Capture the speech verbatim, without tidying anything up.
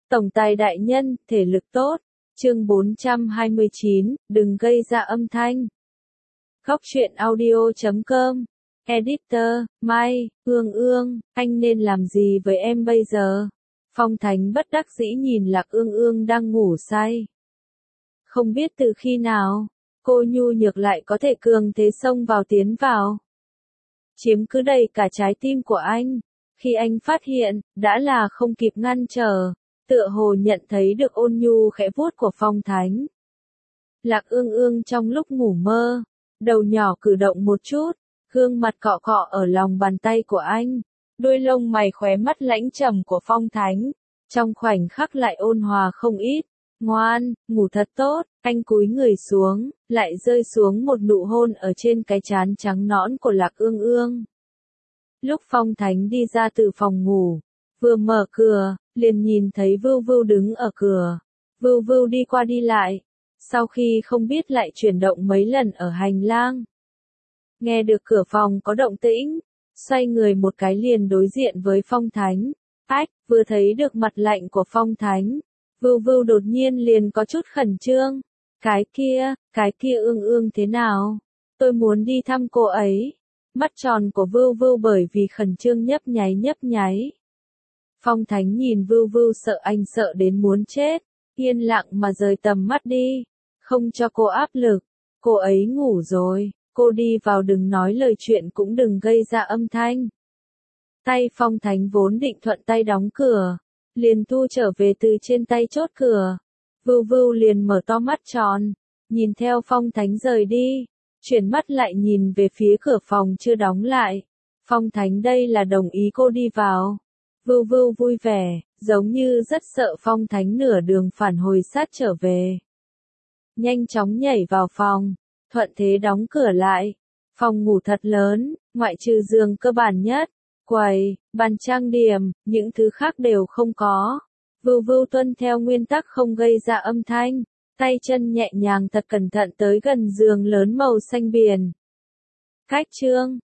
Tổng tài đại nhân, thể lực tốt. Chương bốn trăm hai mươi chín, đừng gây ra âm thanh. Góc truyện audio chấm com. Editor, Mai, Ương Ương, anh nên làm gì với em bây giờ? Phong Thánh bất đắc dĩ nhìn Lạc Ương Ương đang ngủ say. Không biết từ khi nào, cô nhu nhược lại có thể cường thế xông vào tiến vào. Chiếm cứ đầy cả trái tim của anh. Khi anh phát hiện, đã là không kịp ngăn trở, tựa hồ nhận thấy được ôn nhu khẽ vuốt của Phong Thánh. Lạc Ương Ương trong lúc ngủ mơ, đầu nhỏ cử động một chút, gương mặt cọ cọ ở lòng bàn tay của anh, đôi lông mày khóe mắt lãnh trầm của Phong Thánh, trong khoảnh khắc lại ôn hòa không ít. Ngoan, ngủ thật tốt, anh cúi người xuống, lại rơi xuống một nụ hôn ở trên cái trán trắng nõn của Lạc Ương Ương. Lúc Phong Thánh đi ra từ phòng ngủ, vừa mở cửa, liền nhìn thấy Vưu Vưu đứng ở cửa. Vưu Vưu đi qua đi lại, sau khi không biết lại chuyển động mấy lần ở hành lang. Nghe được cửa phòng có động tĩnh, xoay người một cái liền đối diện với Phong Thánh. Ách, vừa thấy được mặt lạnh của Phong Thánh, Vưu Vưu đột nhiên liền có chút khẩn trương. Cái kia, cái kia Ương Ương thế nào? Tôi muốn đi thăm cô ấy. Mắt tròn của Vưu Vưu bởi vì khẩn trương nhấp nháy nhấp nháy. Phong Thánh nhìn Vưu Vưu sợ anh sợ đến muốn chết, yên lặng mà rời tầm mắt đi, không cho cô áp lực. Cô ấy ngủ rồi, cô đi vào đừng nói lời chuyện cũng đừng gây ra âm thanh. Tay Phong Thánh vốn định thuận tay đóng cửa, liền thu trở về từ trên tay chốt cửa. Vưu Vưu liền mở to mắt tròn, nhìn theo Phong Thánh rời đi, chuyển mắt lại nhìn về phía cửa phòng chưa đóng lại. Phong Thánh đây là đồng ý cô đi vào. Vưu Vưu vui vẻ, giống như rất sợ Phong Thánh nửa đường phản hồi sát trở về. Nhanh chóng nhảy vào phòng, thuận thế đóng cửa lại. Phòng ngủ thật lớn, ngoại trừ giường cơ bản nhất, quầy, bàn trang điểm, những thứ khác đều không có. Vưu Vưu tuân theo nguyên tắc không gây ra âm thanh, tay chân nhẹ nhàng thật cẩn thận tới gần giường lớn màu xanh biển. Cách chương